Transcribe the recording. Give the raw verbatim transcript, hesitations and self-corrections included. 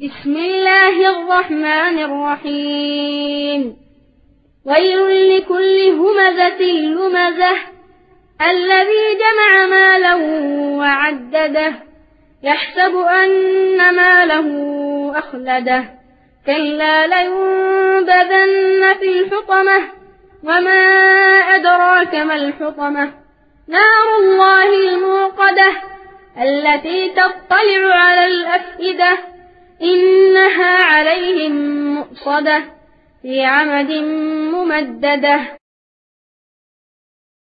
بسم الله الرحمن الرحيم ويل لكل همزة لمزة الذي جمع مالا وعدده يحسب أن ماله أخلده كلا لينبذن في الحطمة وما أدراك ما الحطمة نار الله الموقدة التي تطلع على الأفئدة إنها عليهم مؤصدة في عمد ممددة.